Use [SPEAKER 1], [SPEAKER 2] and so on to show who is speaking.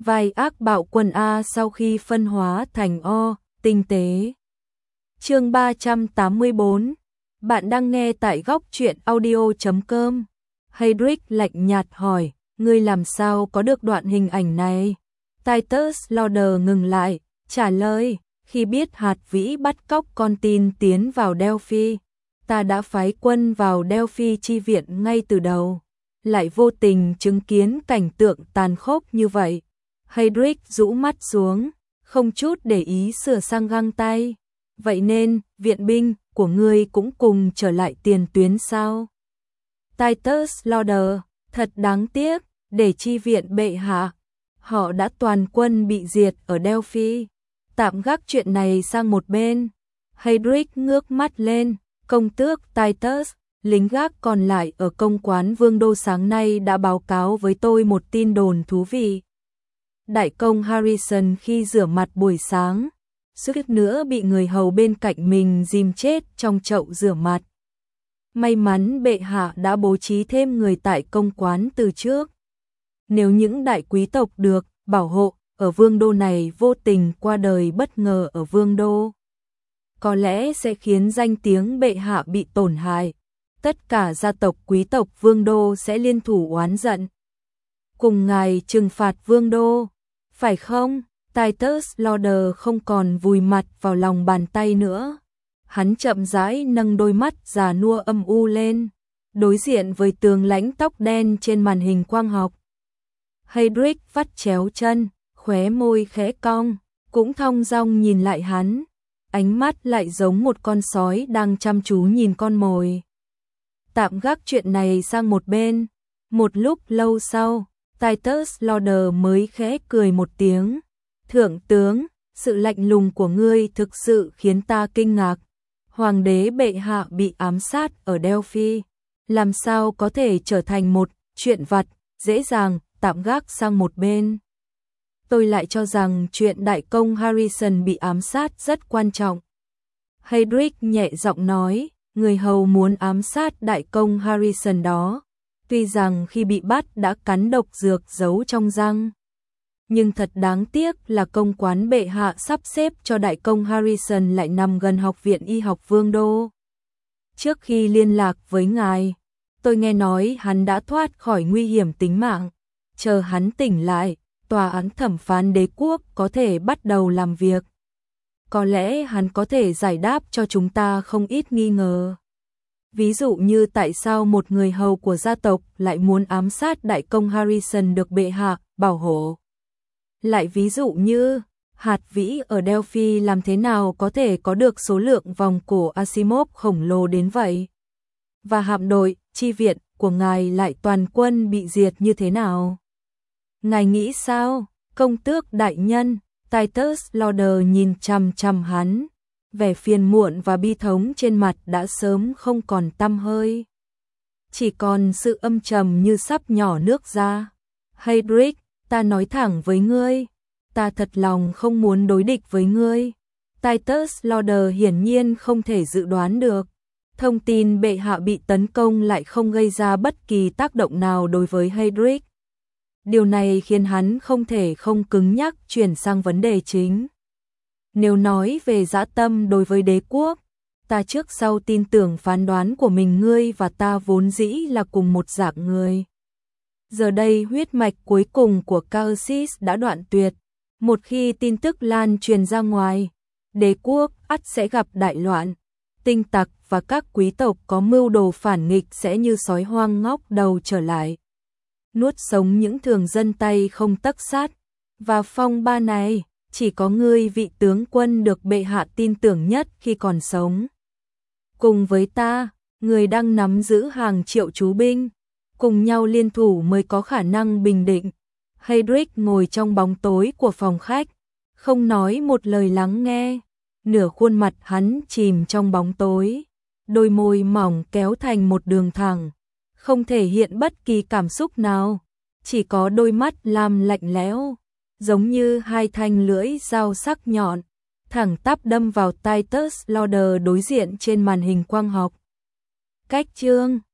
[SPEAKER 1] vai ác bạo quân A sau khi phân hóa thành O, tinh tế. Chương 384. Bạn đang nghe tại góc truyện audio.com. Heydrich lạnh nhạt hỏi, ngươi làm sao có được đoạn hình ảnh này? Titus Lauder ngừng lại, trả lời, khi biết hạt vĩ bắt cóc con tin tiến vào Delphi, ta đã phái quân vào Delphi chi viện ngay từ đầu, lại vô tình chứng kiến cảnh tượng tàn khốc như vậy. Heydrich rũ mắt xuống, không chút để ý sửa sang găng tay. Vậy nên, viện binh của ngươi cũng cùng trở lại tiền tuyến sao? Titus Lauder, thật đáng tiếc, để chi viện bệ hạ. Họ đã toàn quân bị diệt ở Delphi. Tạm gác chuyện này sang một bên. Heydrich ngước mắt lên, công tước Titus, lính gác còn lại ở công quán Vương Đô sáng nay đã báo cáo với tôi một tin đồn thú vị. Đại công Harrison khi rửa mặt buổi sáng, suýt nữa bị người hầu bên cạnh mình dìm chết trong chậu rửa mặt. May mắn bệ hạ đã bố trí thêm người tại công quán từ trước. Nếu những đại quý tộc được bảo hộ ở Vương Đô này vô tình qua đời bất ngờ ở Vương Đô, có lẽ sẽ khiến danh tiếng bệ hạ bị tổn hại. Tất cả gia tộc quý tộc Vương Đô sẽ liên thủ oán giận, cùng ngài trừng phạt Vương Đô, phải không? Titus Lauder không còn vùi mặt vào lòng bàn tay nữa. Hắn chậm rãi nâng đôi mắt già nua âm u lên, đối diện với tường lãnh tóc đen trên màn hình quang học. Heydrich vắt chéo chân, khóe môi khẽ cong, cũng thong dong nhìn lại hắn, ánh mắt lại giống một con sói đang chăm chú nhìn con mồi. Tạm gác chuyện này sang một bên. Một lúc lâu sau, Titus Lauder mới khẽ cười một tiếng. Thượng tướng, sự lạnh lùng của ngươi thực sự khiến ta kinh ngạc. Hoàng đế bệ hạ bị ám sát ở Delphi, làm sao có thể trở thành một chuyện vặt, dễ dàng tạm gác sang một bên. Tôi lại cho rằng chuyện đại công Harrison bị ám sát rất quan trọng. Heydrich nhẹ giọng nói, người hầu muốn ám sát đại công Harrison đó, tuy rằng khi bị bắt đã cắn độc dược giấu trong răng. Nhưng thật đáng tiếc là công quán bệ hạ sắp xếp cho đại công Harrison lại nằm gần Học viện Y học Vương Đô. Trước khi liên lạc với ngài, tôi nghe nói hắn đã thoát khỏi nguy hiểm tính mạng. Chờ hắn tỉnh lại, tòa án thẩm phán đế quốc có thể bắt đầu làm việc. Có lẽ hắn có thể giải đáp cho chúng ta không ít nghi ngờ. Ví dụ như tại sao một người hầu của gia tộc lại muốn ám sát đại công Harrison được bệ hạ bảo hộ. Lại ví dụ như, hạt vĩ ở Delphi làm thế nào có thể có được số lượng vòng cổ Asimov khổng lồ đến vậy? Và hạm đội, chi viện của ngài lại toàn quân bị diệt như thế nào? Ngài nghĩ sao, công tước đại nhân? Titus Lauder nhìn chằm chằm hắn, vẻ phiền muộn và bi thống trên mặt đã sớm không còn tăm hơi. Chỉ còn sự âm trầm như sắp nhỏ nước ra. Heydrich, ta nói thẳng với ngươi, ta thật lòng không muốn đối địch với ngươi. Titus Lauder hiển nhiên không thể dự đoán được. Thông tin bệ hạ bị tấn công lại không gây ra bất kỳ tác động nào đối với Heydrich. Điều này khiến hắn không thể không cứng nhắc chuyển sang vấn đề chính. Nếu nói về dã tâm đối với đế quốc, ta trước sau tin tưởng phán đoán của mình. Ngươi và ta vốn dĩ là cùng một dạng người. Giờ đây huyết mạch cuối cùng của Caersis đã đoạn tuyệt. Một khi tin tức lan truyền ra ngoài, đế quốc ắt sẽ gặp đại loạn. Tinh tặc và các quý tộc có mưu đồ phản nghịch sẽ như sói hoang ngóc đầu trở lại, nuốt sống những thường dân tay không tấc sắt. Và phong ba này, chỉ có ngươi vị tướng quân được bệ hạ tin tưởng nhất khi còn sống. Cùng với ta, người đang nắm giữ hàng triệu chú binh, cùng nhau liên thủ mới có khả năng bình định. Heydrich ngồi trong bóng tối của phòng khách, không nói một lời, lắng nghe. Nửa khuôn mặt hắn chìm trong bóng tối, đôi môi mỏng kéo thành một đường thẳng, không thể hiện bất kỳ cảm xúc nào, chỉ có đôi mắt lam lạnh lẽo, giống như hai thanh lưỡi dao sắc nhọn, thẳng tắp đâm vào Titus Lauder đối diện trên màn hình quang học. Cách chương